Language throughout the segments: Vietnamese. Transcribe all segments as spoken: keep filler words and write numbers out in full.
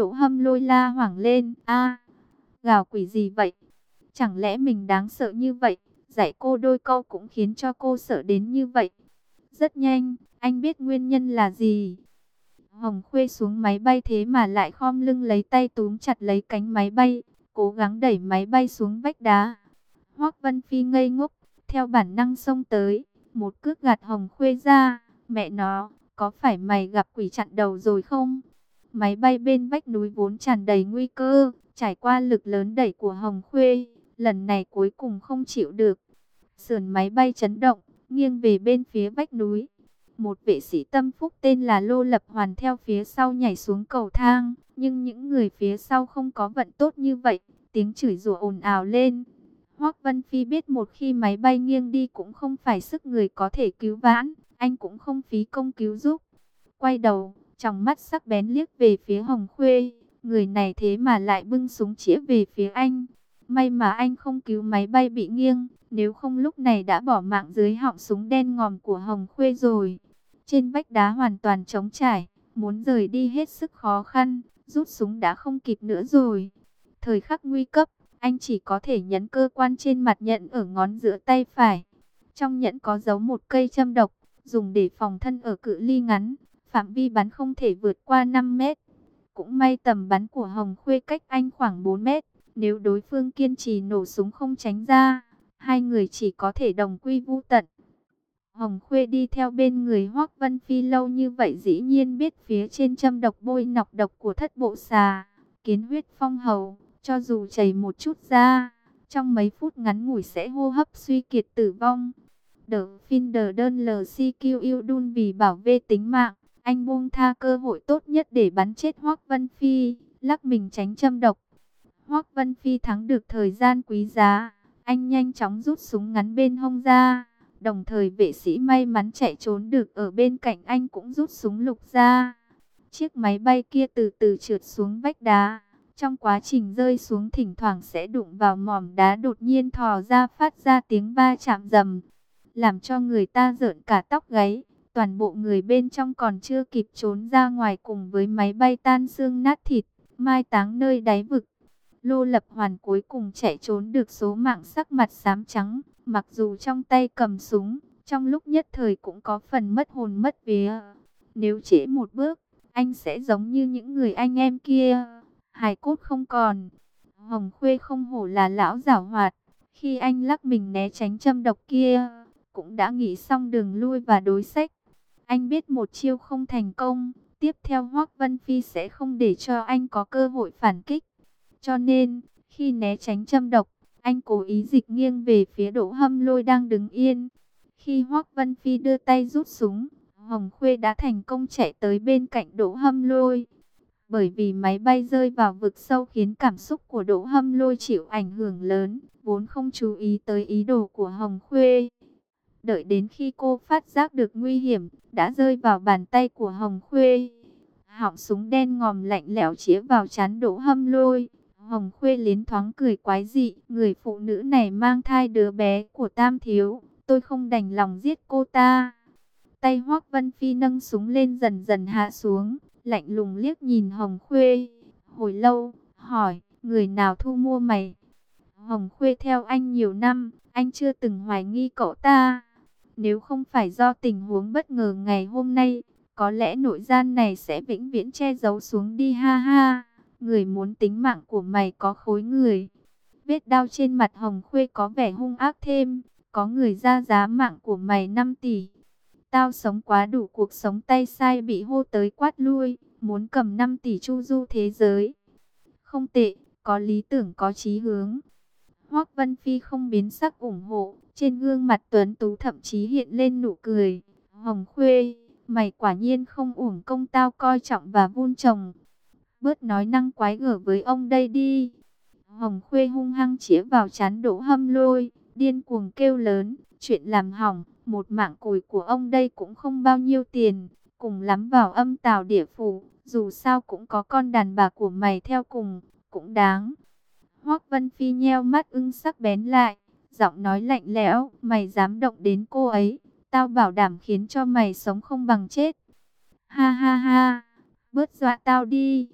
Đỗ Hâm Lôi la hoảng lên, a, gào quỷ gì vậy? Chẳng lẽ mình đáng sợ như vậy? Dạy cô đôi câu cũng khiến cho cô sợ đến như vậy. Rất nhanh, anh biết nguyên nhân là gì. Hồng Khuê xuống máy bay thế mà lại khom lưng lấy tay túm chặt lấy cánh máy bay, cố gắng đẩy máy bay xuống vách đá. Hoắc Vân Phi ngây ngốc, theo bản năng xông tới, một cước gạt Hồng Khuê ra. Mẹ nó, có phải mày gặp quỷ chặn đầu rồi không? Máy bay bên vách núi vốn tràn đầy nguy cơ, trải qua lực lớn đẩy của Hồng Khuê, lần này cuối cùng không chịu được. Sườn máy bay chấn động, nghiêng về bên phía vách núi. Một vệ sĩ tâm phúc tên là Lô Lập Hoàn theo phía sau nhảy xuống cầu thang, nhưng những người phía sau không có vận tốt như vậy, tiếng chửi rủa ồn ào lên. Hoắc Vân Phi biết một khi máy bay nghiêng đi cũng không phải sức người có thể cứu vãn, anh cũng không phí công cứu giúp. Quay đầu, trong mắt sắc bén liếc về phía Hồng Khuê, người này thế mà lại bưng súng chĩa về phía anh. May mà anh không cứu máy bay bị nghiêng, nếu không lúc này đã bỏ mạng dưới họng súng đen ngòm của Hồng Khuê rồi. Trên vách đá hoàn toàn trống trải, muốn rời đi hết sức khó khăn, rút súng đã không kịp nữa rồi. Thời khắc nguy cấp, anh chỉ có thể nhấn cơ quan trên mặt nhẫn ở ngón giữa tay phải. Trong nhẫn có giấu một cây châm độc, dùng để phòng thân ở cự ly ngắn, phạm vi bắn không thể vượt qua năm mét. Cũng may tầm bắn của Hồng Khuê cách anh khoảng bốn mét, nếu đối phương kiên trì nổ súng không tránh ra, hai người chỉ có thể đồng quy vu tận. Hồng Khuê đi theo bên người Hoắc Vân Phi lâu như vậy dĩ nhiên biết phía trên châm độc bôi nọc độc của thất bộ xà, kiến huyết phong hầu, cho dù chảy một chút ra, trong mấy phút ngắn ngủi sẽ hô hấp suy kiệt tử vong. The Finder đơn lờ xê quy Udun vì bảo vệ tính mạng, anh buông tha cơ hội tốt nhất để bắn chết Hoắc Vân Phi, lắc mình tránh châm độc. Hoắc Vân Phi thắng được thời gian quý giá, anh nhanh chóng rút súng ngắn bên hông ra. Đồng thời vệ sĩ may mắn chạy trốn được ở bên cạnh anh cũng rút súng lục ra. Chiếc máy bay kia từ từ trượt xuống vách đá. Trong quá trình rơi xuống thỉnh thoảng sẽ đụng vào mỏm đá đột nhiên thò ra phát ra tiếng va chạm rầm, làm cho người ta rợn cả tóc gáy. Toàn bộ người bên trong còn chưa kịp trốn ra ngoài cùng với máy bay tan xương nát thịt, mai táng nơi đáy vực. Lô Lập Hoàn cuối cùng chạy trốn được số mạng sắc mặt xám trắng. Mặc dù trong tay cầm súng, trong lúc nhất thời cũng có phần mất hồn mất vía. Nếu trễ một bước, anh sẽ giống như những người anh em kia, hài cốt không còn. Hồng Khuê không hổ là lão giảo hoạt, khi anh lắc mình né tránh châm độc kia, cũng đã nghĩ xong đường lui và đối sách. Anh biết một chiêu không thành công, tiếp theo Hoắc Vân Phi sẽ không để cho anh có cơ hội phản kích. Cho nên, khi né tránh châm độc, anh cố ý dịch nghiêng về phía Đỗ Hâm Lôi đang đứng yên. Khi Hoắc Vân Phi đưa tay rút súng, Hồng Khuê đã thành công chạy tới bên cạnh Đỗ Hâm Lôi. Bởi vì máy bay rơi vào vực sâu khiến cảm xúc của Đỗ Hâm Lôi chịu ảnh hưởng lớn, vốn không chú ý tới ý đồ của Hồng Khuê. Đợi đến khi cô phát giác được nguy hiểm, đã rơi vào bàn tay của Hồng Khuê. Họng súng đen ngòm lạnh lẽo chĩa vào trán Đỗ Hâm Lôi. Hồng Khuê liến thoáng cười quái dị, người phụ nữ này mang thai đứa bé của Tam thiếu, tôi không đành lòng giết cô ta. Tay Hoắc Vân Phi nâng súng lên dần dần hạ xuống, lạnh lùng liếc nhìn Hồng Khuê. Hồi lâu, hỏi, người nào thu mua mày? Hồng Khuê theo anh nhiều năm, anh chưa từng hoài nghi cậu ta. Nếu không phải do tình huống bất ngờ ngày hôm nay, có lẽ nội gian này sẽ vĩnh viễn che giấu xuống đi ha ha. Người muốn tính mạng của mày có khối người. Vết đau trên mặt Hồng Khuê có vẻ hung ác thêm. Có người ra giá mạng của mày năm tỷ. Tao sống quá đủ cuộc sống tay sai bị hô tới quát lui. Muốn cầm năm tỷ chu du thế giới. Không tệ, có lý tưởng có chí hướng. Hoắc Vân Phi không biến sắc ủng hộ. Trên gương mặt tuấn tú thậm chí hiện lên nụ cười. Hồng Khuê, mày quả nhiên không uổng công tao coi trọng và vun trồng. Bớt nói năng quái gở với ông đây đi. Hồng Khuê hung hăng chĩa vào trán Đỗ Hâm Lôi, điên cuồng kêu lớn, chuyện làm hỏng, một mạng củi của ông đây cũng không bao nhiêu tiền, cùng lắm vào âm tào địa phủ, dù sao cũng có con đàn bà của mày theo cùng, cũng đáng. Hoắc Vân Phi nheo mắt ưng sắc bén lại, giọng nói lạnh lẽo, mày dám động đến cô ấy, tao bảo đảm khiến cho mày sống không bằng chết. Ha ha ha, bớt dọa tao đi.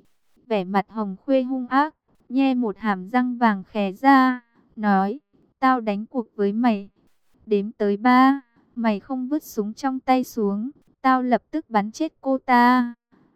Vẻ mặt Hồng Khuê hung ác, nhe một hàm răng vàng khè ra, nói, tao đánh cuộc với mày. Đếm tới ba, mày không vứt súng trong tay xuống, tao lập tức bắn chết cô ta.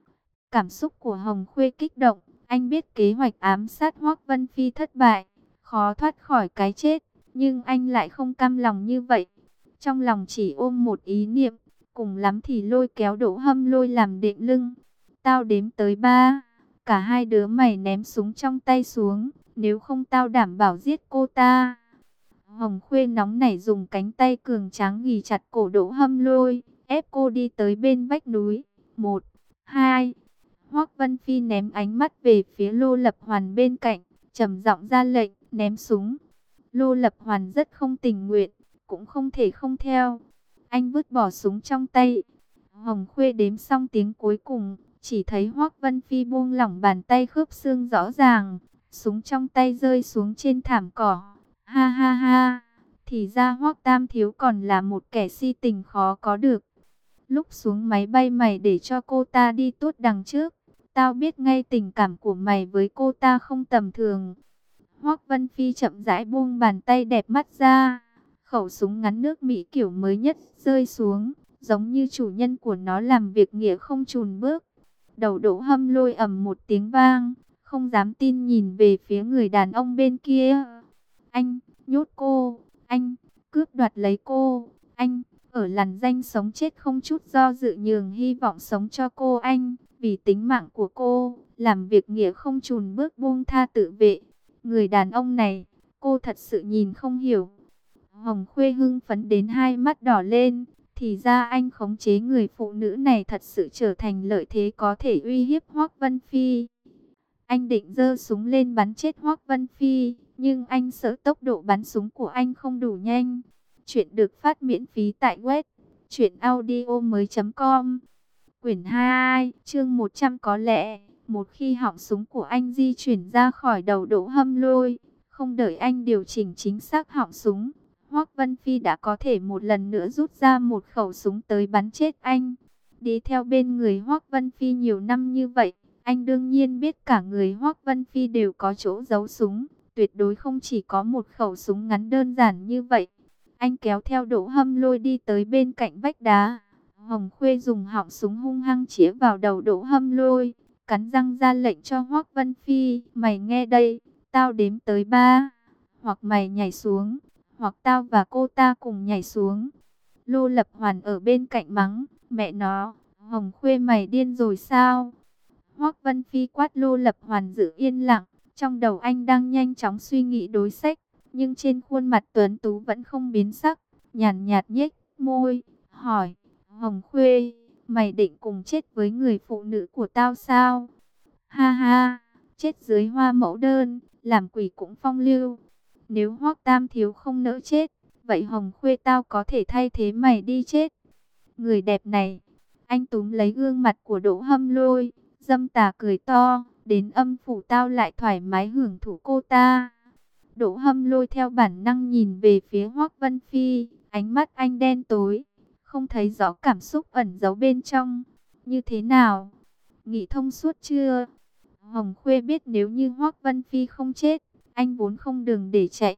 Cảm xúc của Hồng Khuê kích động, anh biết kế hoạch ám sát Hoắc Vân Phi thất bại, khó thoát khỏi cái chết, nhưng anh lại không cam lòng như vậy. Trong lòng chỉ ôm một ý niệm, cùng lắm thì lôi kéo Đỗ Hâm Lôi làm đệm lưng. Tao đếm tới ba, cả hai đứa mày ném súng trong tay xuống, nếu không tao đảm bảo giết cô ta. Hồng Khuê nóng nảy dùng cánh tay cường tráng ghì chặt cổ Đỗ Hâm Lôi, ép cô đi tới bên vách núi. Một, hai, Hoắc Vân Phi ném ánh mắt về phía Lô Lập Hoàn bên cạnh, trầm giọng ra lệnh, ném súng. Lô Lập Hoàn rất không tình nguyện, cũng không thể không theo. Anh vứt bỏ súng trong tay. Hồng Khuê đếm xong tiếng cuối cùng, chỉ thấy Hoắc Vân Phi buông lỏng bàn tay khớp xương rõ ràng, súng trong tay rơi xuống trên thảm cỏ. Ha ha ha, thì ra Hoắc Tam Thiếu còn là một kẻ si tình khó có được. Lúc xuống máy bay mày để cho cô ta đi tốt đằng trước. Tao biết ngay tình cảm của mày với cô ta không tầm thường. Hoắc Vân Phi chậm rãi buông bàn tay đẹp mắt ra. Khẩu súng ngắn nước Mỹ kiểu mới nhất rơi xuống, giống như chủ nhân của nó làm việc nghĩa không chùn bước. Đầu Đỗ Hâm Lôi ầm một tiếng vang, không dám tin nhìn về phía người đàn ông bên kia. Anh, nhốt cô, anh, cướp đoạt lấy cô, anh, ở lằn danh sống chết không chút do dự nhường hy vọng sống cho cô anh, vì tính mạng của cô, làm việc nghĩa không chùn bước buông tha tự vệ. Người đàn ông này, cô thật sự nhìn không hiểu. Hồng Khuê hưng phấn đến hai mắt đỏ lên, thì ra anh khống chế người phụ nữ này thật sự trở thành lợi thế có thể uy hiếp Hoắc Vân Phi. Anh định giơ súng lên bắn chết Hoắc Vân Phi, nhưng anh sợ tốc độ bắn súng của anh không đủ nhanh. Chuyện được phát miễn phí tại web truyện audio mới chấm com. Quyển hai, chương một trăm. Có lẽ, một khi họng súng của anh di chuyển ra khỏi đầu Đỗ Hâm Lôi, không đợi anh điều chỉnh chính xác họng súng, Hoắc Vân Phi đã có thể một lần nữa rút ra một khẩu súng tới bắn chết anh. Đi theo bên người Hoắc Vân Phi nhiều năm như vậy, anh đương nhiên biết cả người Hoắc Vân Phi đều có chỗ giấu súng, tuyệt đối không chỉ có một khẩu súng ngắn đơn giản như vậy. Anh kéo theo Đỗ Hâm Lôi đi tới bên cạnh vách đá. Hồng Khuê dùng họng súng hung hăng chĩa vào đầu Đỗ Hâm Lôi, cắn răng ra lệnh cho Hoắc Vân Phi, mày nghe đây, tao đếm tới ba, hoặc mày nhảy xuống, hoặc tao và cô ta cùng nhảy xuống. Lô Lập Hoàn ở bên cạnh mắng, mẹ nó, Hồng Khuê mày điên rồi sao? Hoắc Vân Phi quát Lô Lập Hoàn giữ yên lặng, trong đầu anh đang nhanh chóng suy nghĩ đối sách, nhưng trên khuôn mặt tuấn tú vẫn không biến sắc, nhàn nhạt nhếch môi, hỏi, Hồng Khuê, mày định cùng chết với người phụ nữ của tao sao? Ha ha, chết dưới hoa mẫu đơn, làm quỷ cũng phong lưu. Nếu Hoắc Tam Thiếu không nỡ chết, vậy Hồng Khuê tao có thể thay thế mày đi chết. Người đẹp này, anh túm lấy gương mặt của Đỗ Hâm Lôi, dâm tà cười to, đến âm phủ tao lại thoải mái hưởng thụ cô ta. Đỗ Hâm Lôi theo bản năng nhìn về phía Hoắc Vân Phi, ánh mắt anh đen tối, không thấy rõ cảm xúc ẩn giấu bên trong. Như thế nào? Nghĩ thông suốt chưa? Hồng Khuê biết nếu như Hoắc Vân Phi không chết, anh vốn không đường để chạy.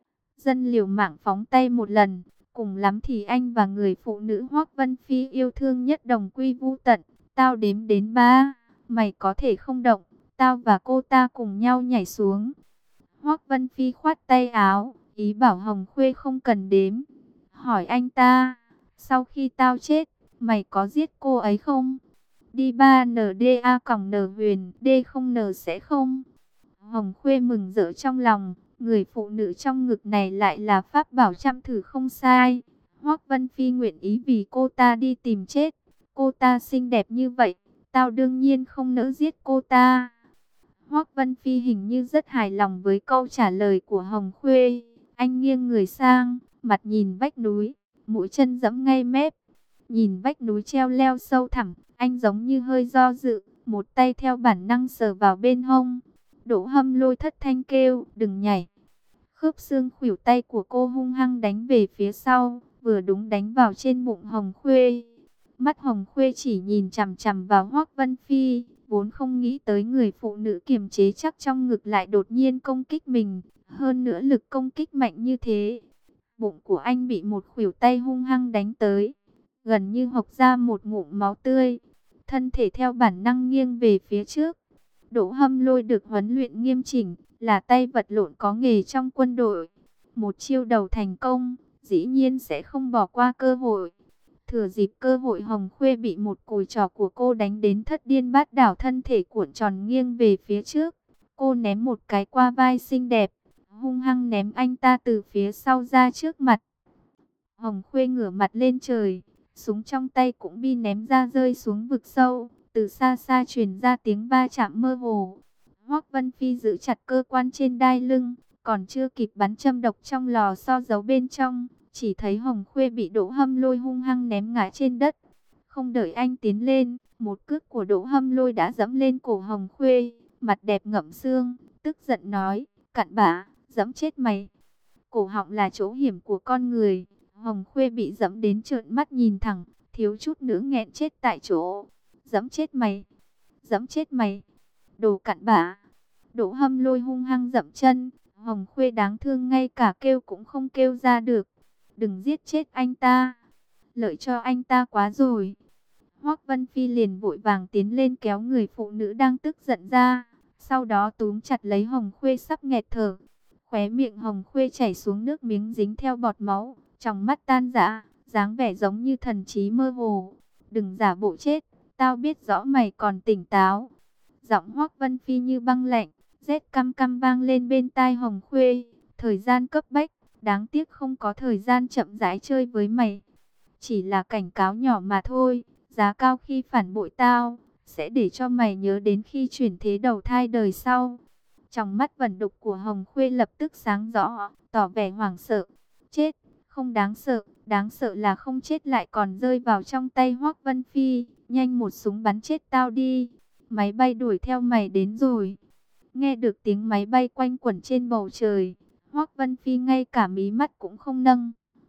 Dân liều mạng phóng tay một lần, cùng lắm thì anh và người phụ nữ Hoắc Vân Phi yêu thương nhất đồng quy vu tận. Tao đếm đến ba, mày có thể không động, tao và cô ta cùng nhau nhảy xuống. Hoắc Vân Phi khoát tay áo, ý bảo Hồng Khuê không cần đếm. Hỏi anh ta, sau khi tao chết, mày có giết cô ấy không? Đi ba N D A còng N huyền, D không N sẽ không. Hồng Khuê mừng rỡ trong lòng, người phụ nữ trong ngực này lại là pháp bảo trăm thử không sai. Hoắc Vân Phi nguyện ý vì cô ta đi tìm chết. Cô ta xinh đẹp như vậy, tao đương nhiên không nỡ giết cô ta. Hoắc Vân Phi hình như rất hài lòng với câu trả lời của Hồng Khuê. Anh nghiêng người sang, mặt nhìn vách núi, mũi chân giẫm ngay mép. Nhìn vách núi treo leo sâu thẳm, anh giống như hơi do dự, một tay theo bản năng sờ vào bên hông. Đỗ Hâm Lôi thất thanh kêu, đừng nhảy. Khớp xương khuỷu tay của cô hung hăng đánh về phía sau, vừa đúng đánh vào trên bụng Hồng Khuê. Mắt Hồng Khuê chỉ nhìn chằm chằm vào Hoắc Vân Phi, vốn không nghĩ tới người phụ nữ kiềm chế chắc trong ngực lại đột nhiên công kích mình, hơn nữa lực công kích mạnh như thế. Bụng của anh bị một khuỷu tay hung hăng đánh tới, gần như hộc ra một ngụm máu tươi, thân thể theo bản năng nghiêng về phía trước. Đỗ Hâm Lôi được huấn luyện nghiêm chỉnh, là tay vật lộn có nghề trong quân đội. Một chiêu đầu thành công, dĩ nhiên sẽ không bỏ qua cơ hội. Thừa dịp cơ hội, Hồng Khuê bị một cùi trỏ của cô đánh đến thất điên bát đảo, thân thể cuộn tròn nghiêng về phía trước. Cô ném một cái qua vai xinh đẹp, hung hăng ném anh ta từ phía sau ra trước mặt. Hồng Khuê ngửa mặt lên trời, súng trong tay cũng bị ném ra rơi xuống vực sâu. Từ xa xa truyền ra tiếng va chạm mơ hồ. Hoắc Vân Phi giữ chặt cơ quan trên đai lưng, còn chưa kịp bắn châm độc trong lò xo giấu bên trong, chỉ thấy Hồng Khuê bị Đỗ Hâm Lôi hung hăng ném ngã trên đất. Không đợi anh tiến lên, một cước của Đỗ Hâm Lôi đã dẫm lên cổ Hồng Khuê, mặt đẹp ngậm xương, tức giận nói: "Cặn bã, dẫm chết mày." Cổ họng là chỗ hiểm của con người, Hồng Khuê bị dẫm đến trợn mắt nhìn thẳng, thiếu chút nữa nghẹn chết tại chỗ. "Dẫm chết mày, dẫm chết mày, đồ cặn bã." Đỗ Hâm Lôi hung hăng dậm chân, Hồng Khuê đáng thương ngay cả kêu cũng không kêu ra được. "Đừng giết chết anh ta, lợi cho anh ta quá rồi." Hoắc Vân Phi liền vội vàng tiến lên kéo người phụ nữ đang tức giận ra, sau đó túm chặt lấy Hồng Khuê sắp nghẹt thở. Khóe miệng Hồng Khuê chảy xuống nước miếng dính theo bọt máu, trong mắt tan rã, dáng vẻ giống như thần trí mơ hồ. "Đừng giả bộ chết, tao biết rõ mày còn tỉnh táo." Giọng Hoắc Vân Phi như băng lạnh, rét căm căm vang lên bên tai Hồng Khuê. "Thời gian cấp bách, đáng tiếc không có thời gian chậm rãi chơi với mày. Chỉ là cảnh cáo nhỏ mà thôi, giá cao khi phản bội tao, sẽ để cho mày nhớ đến khi chuyển thế đầu thai đời sau." Trong mắt vẩn đục của Hồng Khuê lập tức sáng rõ, tỏ vẻ hoảng sợ. Chết, không đáng sợ, đáng sợ là không chết lại còn rơi vào trong tay Hoắc Vân Phi. "Nhanh một súng bắn chết tao đi, máy bay đuổi theo mày đến rồi." Nghe được tiếng máy bay quanh quẩn trên bầu trời, Hoắc Vân Phi ngay cả mí mắt cũng không nâng.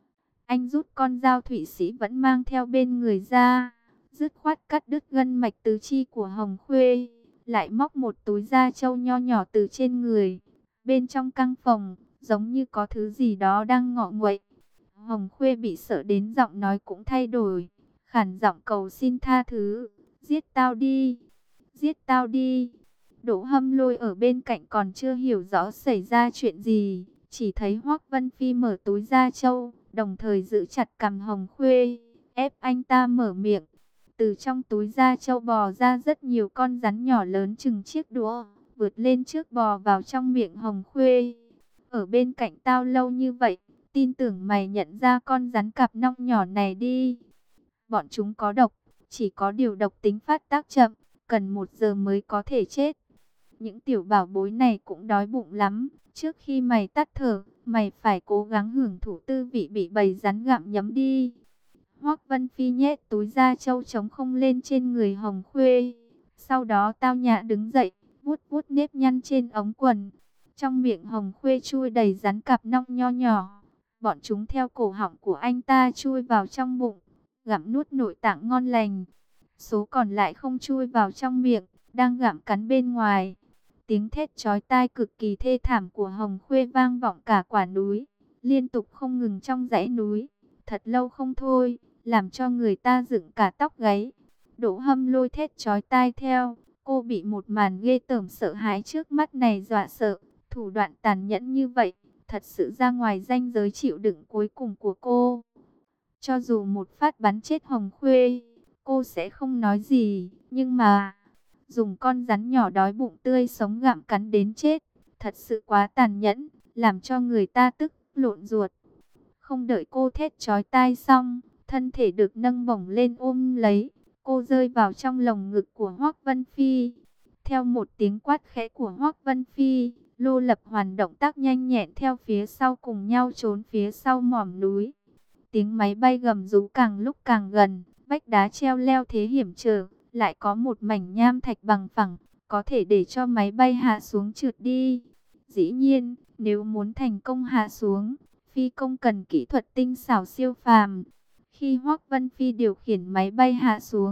Anh rút con dao Thụy Sĩ vẫn mang theo bên người ra, dứt khoát cắt đứt gân mạch tứ chi của Hồng Khuê, lại móc một túi da trâu nho nhỏ từ trên người. Bên trong căn phòng, giống như có thứ gì đó đang ngọ nguậy. Hồng Khuê bị sợ đến giọng nói cũng thay đổi, khản giọng cầu xin tha thứ. "Giết tao đi, giết tao đi." Đỗ Hâm Lôi ở bên cạnh còn chưa hiểu rõ xảy ra chuyện gì, chỉ thấy Hoắc Vân Phi mở túi da trâu, đồng thời giữ chặt cằm Hồng Khuê, ép anh ta mở miệng. Từ trong túi da trâu bò ra rất nhiều con rắn nhỏ lớn chừng chiếc đũa, vượt lên trước bò vào trong miệng Hồng Khuê. "Ở bên cạnh tao lâu như vậy, tin tưởng mày nhận ra con rắn cặp nong nhỏ này đi. Bọn chúng có độc, chỉ có điều độc tính phát tác chậm, cần một giờ mới có thể chết. Những tiểu bảo bối này cũng đói bụng lắm, trước khi mày tắt thở, mày phải cố gắng hưởng thụ tư vị bị bầy rắn gặm nhấm đi." Hoắc Vân Phi nhét túi da trâu trống không lên trên người Hồng Khuê, sau đó tao nhã đứng dậy, vuốt vuốt nếp nhăn trên ống quần. Trong miệng Hồng Khuê chui đầy rắn cặp nong nho nhỏ, bọn chúng theo cổ họng của anh ta chui vào trong bụng, gặm nuốt nội tạng ngon lành. Số còn lại không chui vào trong miệng, đang gặm cắn bên ngoài. Tiếng thét chói tai cực kỳ thê thảm của Hồng Khuê vang vọng cả quả núi, liên tục không ngừng trong dãy núi, thật lâu không thôi, làm cho người ta dựng cả tóc gáy. Đỗ Hâm Lôi thét chói tai theo, cô bị một màn ghê tởm sợ hãi trước mắt này dọa sợ, thủ đoạn tàn nhẫn như vậy, thật sự ra ngoài ranh giới chịu đựng cuối cùng của cô. Cho dù một phát bắn chết Hồng Khuê, cô sẽ không nói gì, nhưng mà dùng con rắn nhỏ đói bụng tươi sống gặm cắn đến chết, thật sự quá tàn nhẫn, làm cho người ta tức lộn ruột. Không đợi cô thét chói tai xong, thân thể được nâng bổng lên ôm lấy, cô rơi vào trong lồng ngực của Hoắc Vân Phi. Theo một tiếng quát khẽ của Hoắc Vân Phi, Lô Lập Hoàn động tác nhanh nhẹn theo phía sau cùng nhau trốn phía sau mỏm núi. Tiếng máy bay gầm rú càng lúc càng gần, vách đá treo leo thế hiểm trở, lại có một mảnh nham thạch bằng phẳng, có thể để cho máy bay hạ xuống trượt đi. Dĩ nhiên, nếu muốn thành công hạ xuống, phi công cần kỹ thuật tinh xảo siêu phàm. Khi Hoắc Vân Phi điều khiển máy bay hạ xuống,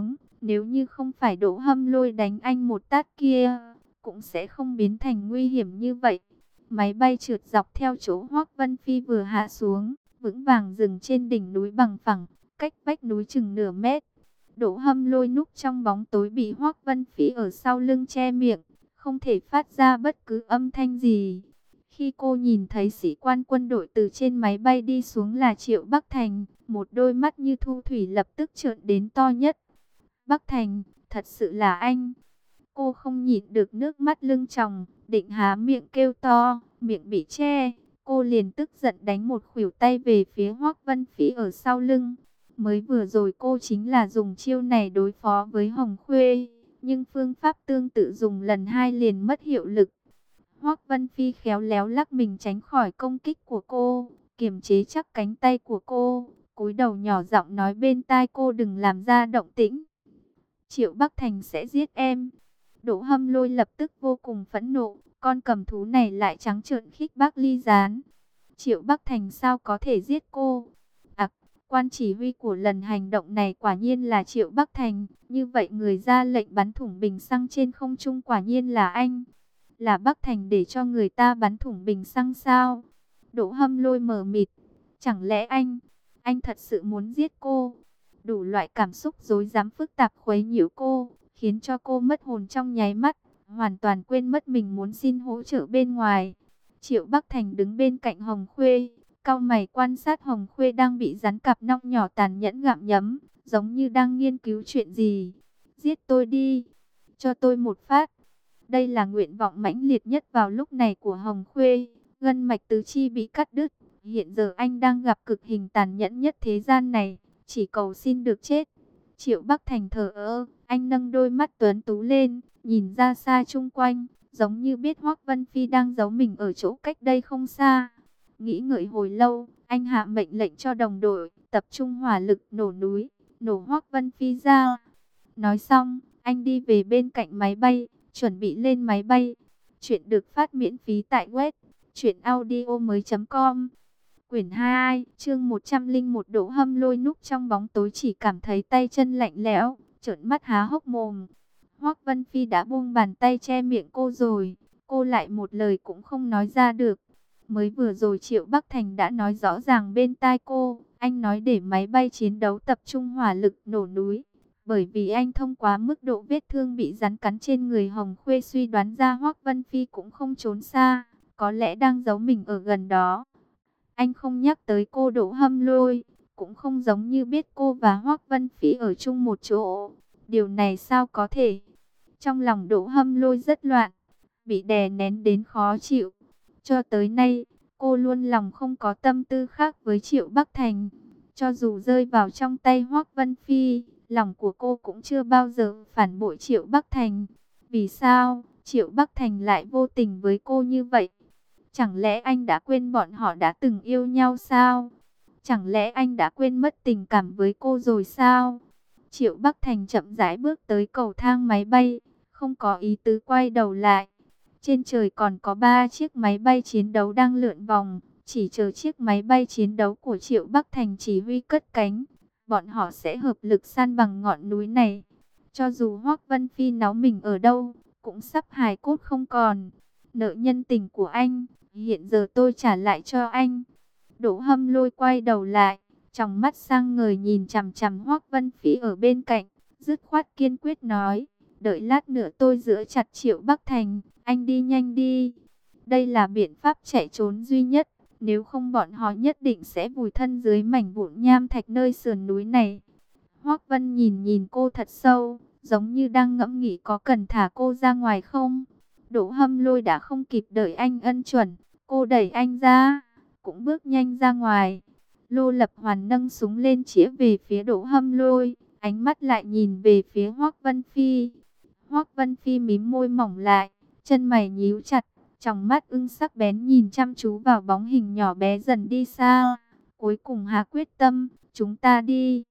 Nếu như không phải Đỗ Hâm Lôi đánh anh một tát kia, cũng sẽ không biến thành nguy hiểm như vậy. Máy bay trượt dọc theo chỗ Hoắc Vân Phi vừa hạ xuống, vững vàng dừng trên đỉnh núi bằng phẳng, cách vách núi chừng nửa mét. Đỗ Hâm Lôi núp trong bóng tối bị Hoắc Vân Phi ở sau lưng che miệng, không thể phát ra bất cứ âm thanh gì. Khi cô nhìn thấy sĩ quan quân đội từ trên máy bay đi xuống là Triệu Bắc Thành, một đôi mắt như thu thủy lập tức trợn đến to nhất. Bắc Thành, thật sự là anh. Cô không nhịn được nước mắt lưng tròng, định há miệng kêu to, miệng bị che. Cô liền tức giận đánh một khuỷu tay về phía Hoắc Vân Phi ở sau lưng. Mới vừa rồi cô chính là dùng chiêu này đối phó với Hồng Khuê, nhưng phương pháp tương tự dùng lần hai liền mất hiệu lực. Hoắc Vân Phi khéo léo lắc mình tránh khỏi công kích của cô, kiềm chế chắc cánh tay của cô, cúi đầu nhỏ giọng nói bên tai cô đừng làm ra động tĩnh. Triệu Bắc Thành sẽ giết em. Đỗ Hâm Lôi lập tức vô cùng phẫn nộ, con cầm thú này lại trắng trợn khích bác Ly Gián. Triệu Bắc Thành sao có thể giết cô? À, quan chỉ huy của lần hành động này quả nhiên là Triệu Bắc Thành, như vậy người ra lệnh bắn thủng bình xăng trên không trung quả nhiên là anh. Là Bắc Thành để cho người ta bắn thủng bình xăng sao? Đỗ Hâm Lôi mờ mịt, chẳng lẽ anh, anh thật sự muốn giết cô? Đủ loại cảm xúc rối rắm phức tạp khuấy nhiễu cô, khiến cho cô mất hồn trong nháy mắt, hoàn toàn quên mất mình muốn xin hỗ trợ bên ngoài. Triệu Bắc Thành đứng bên cạnh Hồng Khuê, cau mày quan sát Hồng Khuê đang bị rắn cặp nong nhỏ tàn nhẫn gặm nhấm, giống như đang nghiên cứu chuyện gì. Giết tôi đi, cho tôi một phát. Đây là nguyện vọng mãnh liệt nhất vào lúc này của Hồng Khuê, gân mạch tứ chi bị cắt đứt. Hiện giờ anh đang gặp cực hình tàn nhẫn nhất thế gian này, chỉ cầu xin được chết. Triệu Bắc Thành thờ ơ, anh nâng đôi mắt tuấn tú lên, nhìn ra xa chung quanh, giống như biết Hoắc Vân Phi đang giấu mình ở chỗ cách đây không xa. Nghĩ ngợi hồi lâu, anh hạ mệnh lệnh cho đồng đội, tập trung hỏa lực nổ núi, nổ Hoắc Vân Phi ra. Nói xong, anh đi về bên cạnh máy bay, chuẩn bị lên máy bay. Chuyện được phát miễn phí tại web truyện audio mới chấm com. Quyển hai, chương một trăm lẻ một. Đỗ Hâm Lôi núp trong bóng tối chỉ cảm thấy tay chân lạnh lẽo, trợn mắt há hốc mồm. Hoắc Vân Phi đã buông bàn tay che miệng cô rồi, cô lại một lời cũng không nói ra được. Mới vừa rồi Triệu Bắc Thành đã nói rõ ràng bên tai cô, anh nói để máy bay chiến đấu tập trung hỏa lực nổ núi. Bởi vì anh thông qua mức độ vết thương bị rắn cắn trên người Hồng Khuê suy đoán ra Hoắc Vân Phi cũng không trốn xa, có lẽ đang giấu mình ở gần đó. Anh không nhắc tới cô Đỗ Hâm Lôi, cũng không giống như biết cô và Hoắc Vân Phi ở chung một chỗ. Điều này sao có thể? Trong lòng Đỗ Hâm Lôi rất loạn, bị đè nén đến khó chịu. Cho tới nay, cô luôn lòng không có tâm tư khác với Triệu Bắc Thành. Cho dù rơi vào trong tay Hoắc Vân Phi, lòng của cô cũng chưa bao giờ phản bội Triệu Bắc Thành. Vì sao Triệu Bắc Thành lại vô tình với cô như vậy? Chẳng lẽ anh đã quên bọn họ đã từng yêu nhau sao? Chẳng lẽ anh đã quên mất tình cảm với cô rồi sao? Triệu Bắc Thành chậm rãi bước tới cầu thang máy bay, không có ý tứ quay đầu lại. Trên trời còn có ba chiếc máy bay chiến đấu đang lượn vòng, chỉ chờ chiếc máy bay chiến đấu của Triệu Bắc Thành chỉ huy cất cánh. Bọn họ sẽ hợp lực san bằng ngọn núi này. Cho dù Hoắc Vân Phi náu mình ở đâu, cũng sắp hài cốt không còn. Nợ nhân tình của anh, hiện giờ tôi trả lại cho anh. Đỗ Hâm Lôi quay đầu lại, trong mắt sang người nhìn chằm chằm Hoắc Vân Phi ở bên cạnh, dứt khoát kiên quyết nói, đợi lát nữa tôi giữ chặt Triệu Bắc Thành, anh đi nhanh đi. Đây là biện pháp chạy trốn duy nhất, nếu không bọn họ nhất định sẽ vùi thân dưới mảnh vụn nham thạch nơi sườn núi này. Hoắc Vân nhìn nhìn cô thật sâu, giống như đang ngẫm nghĩ có cần thả cô ra ngoài không. Đỗ Hâm Lôi đã không kịp đợi anh ân chuẩn, cô đẩy anh ra, cũng bước nhanh ra ngoài. Lô Lập Hoàn nâng súng lên chĩa về phía Đỗ Hâm Lôi, ánh mắt lại nhìn về phía Hoắc Vân Phi. Hoắc Vân Phi mím môi mỏng lại, chân mày nhíu chặt, trong mắt ưng sắc bén nhìn chăm chú vào bóng hình nhỏ bé dần đi xa. Cuối cùng hạ quyết tâm, chúng ta đi.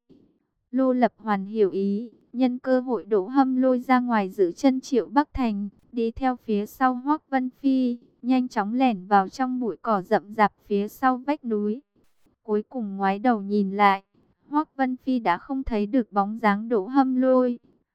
Lô Lập Hoàn hiểu ý, nhân cơ hội Đỗ Hâm Lôi ra ngoài giữ chân Triệu Bắc Thành, đi theo phía sau Hoắc Vân Phi, nhanh chóng lẻn vào trong bụi cỏ rậm rạp phía sau vách núi. Cuối cùng ngoái đầu nhìn lại, Hoắc Vân Phi đã không thấy được bóng dáng Đỗ Hâm Lôi.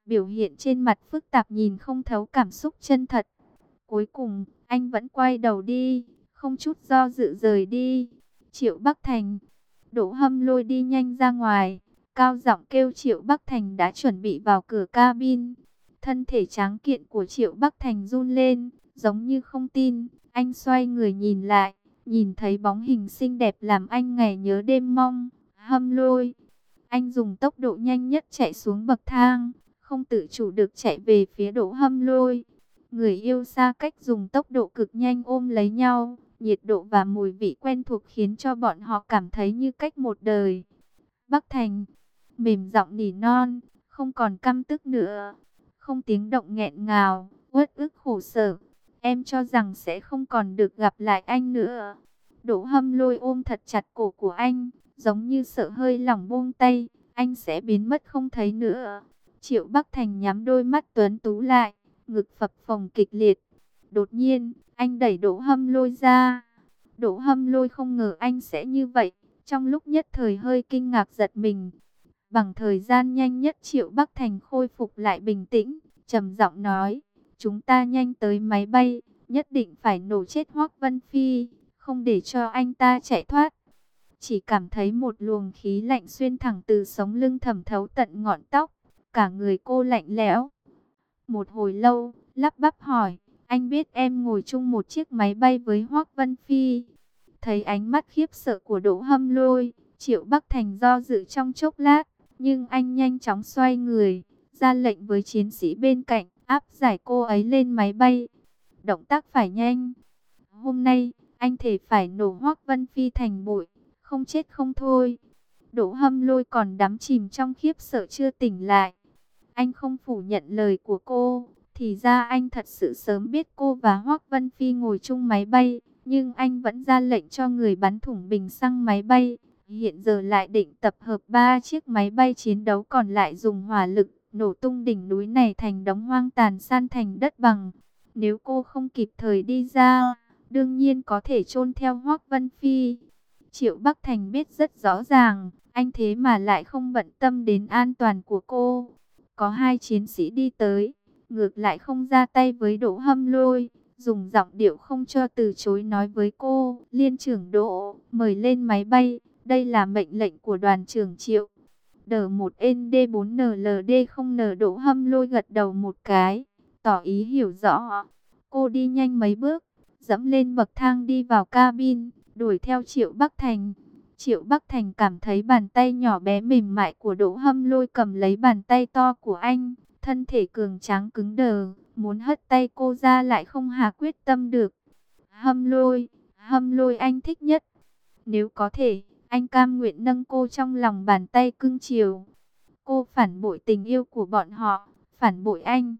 biểu hiện trên mặt phức tạp nhìn không thấu cảm xúc chân thật. Cuối cùng, anh vẫn quay đầu đi, không chút do dự rời đi. Triệu Bắc Thành. Đỗ Hâm Lôi đi nhanh ra ngoài, cao giọng kêu Triệu Bắc Thành đã chuẩn bị vào cửa cabin. Thân thể tráng kiện của Triệu Bắc Thành run lên, giống như không tin. Anh xoay người nhìn lại, nhìn thấy bóng hình xinh đẹp làm anh ngày nhớ đêm mong. Hâm Lôi. Anh dùng tốc độ nhanh nhất chạy xuống bậc thang, không tự chủ được chạy về phía Đỗ Hâm Lôi. Người yêu xa cách dùng tốc độ cực nhanh ôm lấy nhau, nhiệt độ và mùi vị quen thuộc khiến cho bọn họ cảm thấy như cách một đời. Bắc Thành, mềm giọng nỉ non, không còn căm tức nữa, không tiếng động nghẹn ngào, uất ức khổ sở. Em cho rằng sẽ không còn được gặp lại anh nữa. Đỗ Hâm Lôi ôm thật chặt cổ của anh, giống như sợ hơi lỏng buông tay, anh sẽ biến mất không thấy nữa. Triệu Bắc Thành nhắm đôi mắt tuấn tú lại, ngực phập phồng kịch liệt. Đột nhiên, anh đẩy Đỗ Hâm Lôi ra. Đỗ Hâm Lôi không ngờ anh sẽ như vậy, trong lúc nhất thời hơi kinh ngạc giật mình. Bằng thời gian nhanh nhất Triệu Bắc Thành khôi phục lại bình tĩnh, trầm giọng nói, chúng ta nhanh tới máy bay, nhất định phải nổ chết Hoắc Vân Phi, không để cho anh ta chạy thoát. Chỉ cảm thấy một luồng khí lạnh xuyên thẳng từ sống lưng thẩm thấu tận ngọn tóc, cả người cô lạnh lẽo. Một hồi lâu, lắp bắp hỏi, anh biết em ngồi chung một chiếc máy bay với Hoắc Vân Phi? Thấy ánh mắt khiếp sợ của Đỗ Hâm Lôi, Triệu Bắc Thành do dự trong chốc lát, nhưng anh nhanh chóng xoay người, ra lệnh với chiến sĩ bên cạnh, áp giải cô ấy lên máy bay. Động tác phải nhanh. Hôm nay, anh thề phải nổ Hoắc Vân Phi thành bụi, không chết không thôi. Đỗ Hâm Lôi còn đắm chìm trong khiếp sợ chưa tỉnh lại. Anh không phủ nhận lời của cô, thì ra anh thật sự sớm biết cô và Hoắc Vân Phi ngồi chung máy bay, nhưng anh vẫn ra lệnh cho người bắn thủng bình xăng máy bay. Hiện giờ lại định tập hợp ba chiếc máy bay chiến đấu còn lại dùng hỏa lực, nổ tung đỉnh núi này thành đống hoang tàn san thành đất bằng. Nếu cô không kịp thời đi ra, đương nhiên có thể chôn theo Hoắc Vân Phi. Triệu Bắc Thành biết rất rõ ràng, anh thế mà lại không bận tâm đến an toàn của cô. Có hai chiến sĩ đi tới, ngược lại không ra tay với Đỗ Hâm Lôi, dùng giọng điệu không cho từ chối nói với cô, Liên trưởng Đỗ, mời lên máy bay, đây là mệnh lệnh của đoàn trưởng Triệu. đờ một N D bốn N L D không N. Đỗ Hâm Lôi gật đầu một cái, tỏ ý hiểu rõ. Cô đi nhanh mấy bước, dẫm lên bậc thang đi vào cabin, đuổi theo Triệu Bắc Thành. Triệu Bắc Thành cảm thấy bàn tay nhỏ bé mềm mại của Đỗ Hâm Lôi cầm lấy bàn tay to của anh, thân thể cường tráng cứng đờ, muốn hất tay cô ra lại không hà quyết tâm được. Hâm Lôi, Hâm Lôi anh thích nhất. Nếu có thể, anh cam nguyện nâng cô trong lòng bàn tay cưng chiều. Cô phản bội tình yêu của bọn họ, phản bội anh.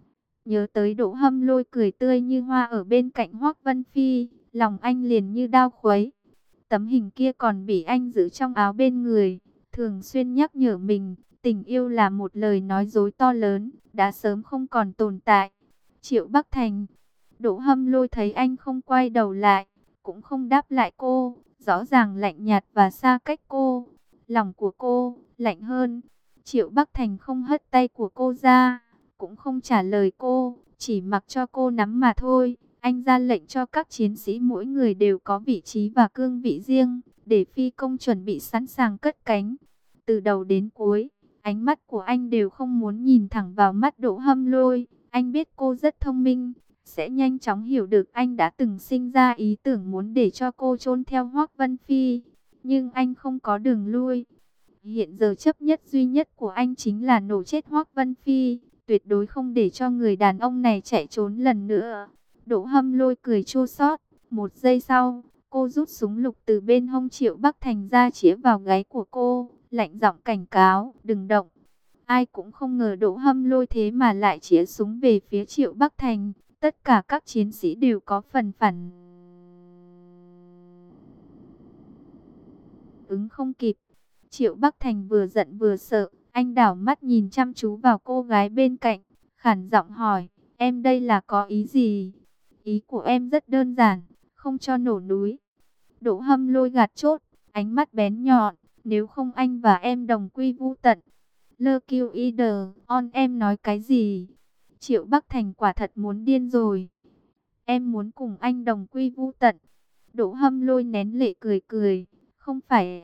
Nhớ tới Đỗ Hâm Lôi cười tươi như hoa ở bên cạnh Hoắc Vân Phi, lòng anh liền như đao khuấy. Tấm hình kia còn bị anh giữ trong áo bên người, thường xuyên nhắc nhở mình, tình yêu là một lời nói dối to lớn, đã sớm không còn tồn tại. Triệu Bắc Thành. Đỗ Hâm Lôi thấy anh không quay đầu lại, cũng không đáp lại cô, rõ ràng lạnh nhạt và xa cách cô. Lòng của cô lạnh hơn. Triệu Bắc Thành không hất tay của cô ra, cũng không trả lời cô, chỉ mặc cho cô nắm mà thôi. Anh ra lệnh cho các chiến sĩ mỗi người đều có vị trí và cương vị riêng, để phi công chuẩn bị sẵn sàng cất cánh. Từ đầu đến cuối, ánh mắt của anh đều không muốn nhìn thẳng vào mắt Đỗ Hâm Lôi. Anh biết cô rất thông minh, sẽ nhanh chóng hiểu được anh đã từng sinh ra ý tưởng muốn để cho cô chôn theo Hoắc Vân Phi. Nhưng anh không có đường lui. Hiện giờ chấp nhất duy nhất của anh chính là nổ chết Hoắc Vân Phi, tuyệt đối không để cho người đàn ông này chạy trốn lần nữa. Đỗ Hâm Lôi cười chua xót. Một giây sau, cô rút súng lục từ bên hông Triệu Bắc Thành ra chĩa vào gáy của cô, lạnh giọng cảnh cáo, đừng động. Ai cũng không ngờ Đỗ Hâm Lôi thế mà lại chĩa súng về phía Triệu Bắc Thành. Tất cả các chiến sĩ đều có phần phản ứng không kịp. Triệu Bắc Thành vừa giận vừa sợ, anh đảo mắt nhìn chăm chú vào cô gái bên cạnh, khản giọng hỏi, em đây là có ý gì? Ý của em rất đơn giản, không cho nổ núi. Đỗ Hâm Lôi gạt chốt, ánh mắt bén nhọn, nếu không anh và em đồng quy vu tận. Lơ kiêu y đờ, on em nói cái gì? Triệu Bắc Thành quả thật muốn điên rồi. Em muốn cùng anh đồng quy vu tận. Đỗ Hâm Lôi nén lệ cười cười. Không phải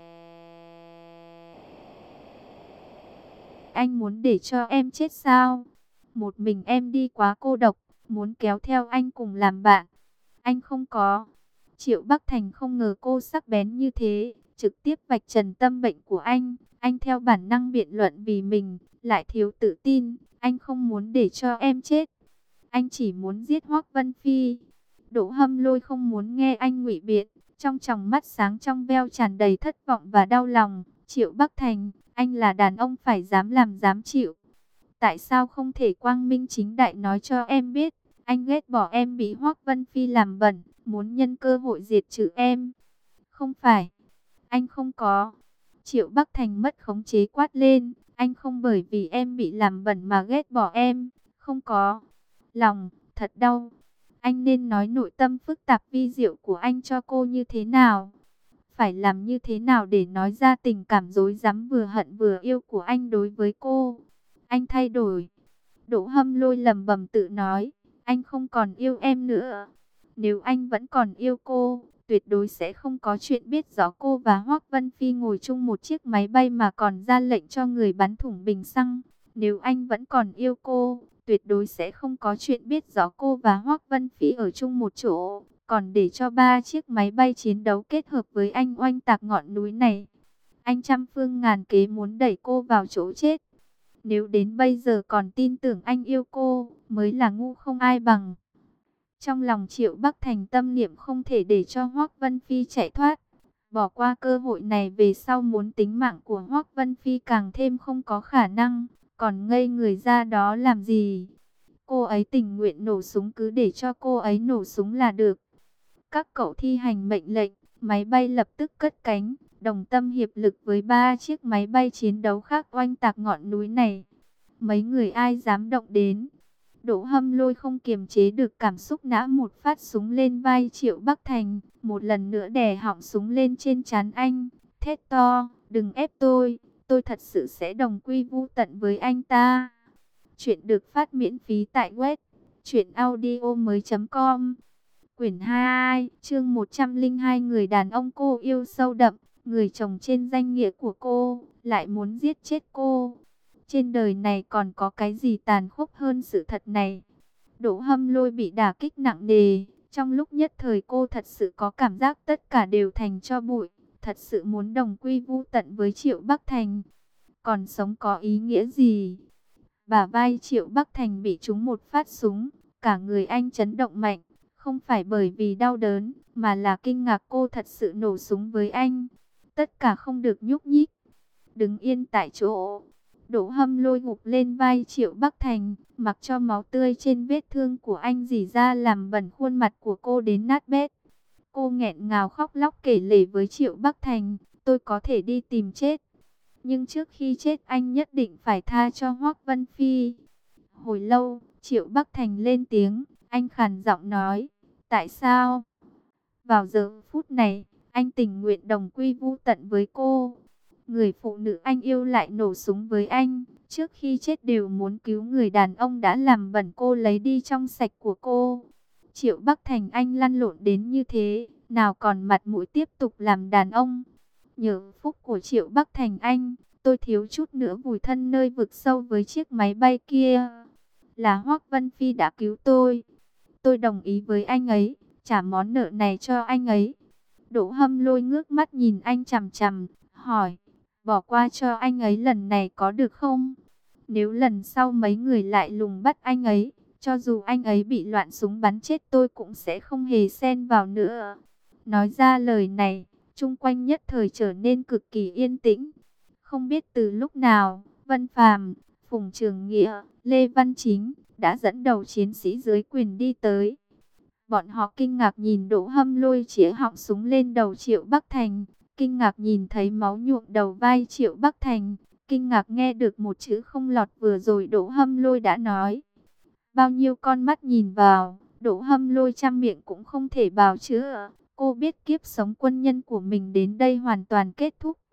anh muốn để cho em chết sao? Một mình em đi quá cô độc, muốn kéo theo anh cùng làm bạn. Anh không có. Triệu Bắc Thành không ngờ cô sắc bén như thế, trực tiếp vạch trần tâm bệnh của anh. Anh theo bản năng biện luận vì mình, lại thiếu tự tin. Anh không muốn để cho em chết. Anh chỉ muốn giết Hoắc Vân Phi. Đỗ Hâm Lôi không muốn nghe anh ngụy biện, trong tròng mắt sáng trong veo tràn đầy thất vọng và đau lòng. Triệu Bắc Thành, anh là đàn ông phải dám làm dám chịu. Tại sao không thể quang minh chính đại nói cho em biết, anh ghét bỏ em bị Hoắc Vân Phi làm bẩn, muốn nhân cơ hội diệt trừ em? Không phải, anh không có. Triệu Bắc Thành mất khống chế quát lên, anh không bởi vì em bị làm bẩn mà ghét bỏ em, không có. Lòng, thật đau. Anh nên nói nội tâm phức tạp vi diệu của anh cho cô như thế nào? Phải làm như thế nào để nói ra tình cảm rối rắm vừa hận vừa yêu của anh đối với cô? Anh thay đổi. Đỗ Hâm Lôi lẩm bẩm tự nói, anh không còn yêu em nữa. Nếu anh vẫn còn yêu cô, tuyệt đối sẽ không có chuyện biết rõ cô và Hoắc Vân Phi ngồi chung một chiếc máy bay mà còn ra lệnh cho người bắn thủng bình xăng. Nếu anh vẫn còn yêu cô, tuyệt đối sẽ không có chuyện biết rõ cô và Hoắc Vân Phi ở chung một chỗ, còn để cho ba chiếc máy bay chiến đấu kết hợp với anh oanh tạc ngọn núi này. Anh trăm phương ngàn kế muốn đẩy cô vào chỗ chết. Nếu đến bây giờ còn tin tưởng anh yêu cô, mới là ngu không ai bằng. Trong lòng Triệu Bắc Thành tâm niệm không thể để cho Hoắc Vân Phi chạy thoát. Bỏ qua cơ hội này về sau muốn tính mạng của Hoắc Vân Phi càng thêm không có khả năng. Còn ngây người ra đó làm gì? Cô ấy tình nguyện nổ súng, cứ để cho cô ấy nổ súng là được. Các cậu thi hành mệnh lệnh, máy bay lập tức cất cánh, đồng tâm hiệp lực với ba chiếc máy bay chiến đấu khác oanh tạc ngọn núi này. Mấy người ai dám động đến? Đỗ Hâm Lôi không kiềm chế được cảm xúc nã một phát súng lên vai Triệu Bắc Thành, một lần nữa đè họng súng lên trên trán anh, thét to, đừng ép tôi, tôi thật sự sẽ đồng quy vu tận với anh ta. Chuyện được phát miễn phí tại web truyện audio mới chấm com. Quyển hai, chương một trăm lẻ hai. Người đàn ông cô yêu sâu đậm, người chồng trên danh nghĩa của cô, lại muốn giết chết cô. Trên đời này còn có cái gì tàn khốc hơn sự thật này? Đỗ Hâm Lôi bị đả kích nặng nề. Trong lúc nhất thời cô thật sự có cảm giác tất cả đều thành tro bụi. Thật sự muốn đồng quy vu tận với Triệu Bắc Thành. Còn sống có ý nghĩa gì? Bả vai Triệu Bắc Thành bị trúng một phát súng. Cả người anh chấn động mạnh. Không phải bởi vì đau đớn, mà là kinh ngạc cô thật sự nổ súng với anh. Tất cả không được nhúc nhích. Đứng yên tại chỗ. Đỗ Hâm Lôi gục lên vai Triệu Bắc Thành, mặc cho máu tươi trên vết thương của anh rỉ ra làm bẩn khuôn mặt của cô đến nát bét. Cô nghẹn ngào khóc lóc kể lể với Triệu Bắc Thành, tôi có thể đi tìm chết. Nhưng trước khi chết anh nhất định phải tha cho Hoắc Vân Phi. Hồi lâu, Triệu Bắc Thành lên tiếng, anh khàn giọng nói, tại sao? Vào giờ phút này, anh tình nguyện đồng quy vu tận với cô. Người phụ nữ anh yêu lại nổ súng với anh, trước khi chết đều muốn cứu người đàn ông đã làm bẩn cô, lấy đi trong sạch của cô. Triệu Bắc Thành anh lăn lộn đến như thế, nào còn mặt mũi tiếp tục làm đàn ông. Nhờ phúc của Triệu Bắc Thành anh, tôi thiếu chút nữa vùi thân nơi vực sâu với chiếc máy bay kia. Là Hoắc Vân Phi đã cứu tôi. Tôi đồng ý với anh ấy, trả món nợ này cho anh ấy. Đỗ Hâm Lôi ngước mắt nhìn anh chằm chằm, hỏi, bỏ qua cho anh ấy lần này có được không? Nếu lần sau mấy người lại lùng bắt anh ấy, cho dù anh ấy bị loạn súng bắn chết tôi cũng sẽ không hề xen vào nữa. Nói ra lời này, chung quanh nhất thời trở nên cực kỳ yên tĩnh. Không biết từ lúc nào, Vân Phàm, Phùng Trường Nghĩa, Lê Văn Chính đã dẫn đầu chiến sĩ dưới quyền đi tới. Bọn họ kinh ngạc nhìn Đỗ Hâm Lôi chĩa họng súng lên đầu Triệu Bắc Thành, kinh ngạc nhìn thấy máu nhuộm đầu vai Triệu Bắc Thành, kinh ngạc nghe được một chữ không lọt vừa rồi Đỗ Hâm Lôi đã nói. Bao nhiêu con mắt nhìn vào, Đỗ Hâm Lôi trăm miệng cũng không thể bào chữa. Cô biết kiếp sống quân nhân của mình đến đây hoàn toàn kết thúc.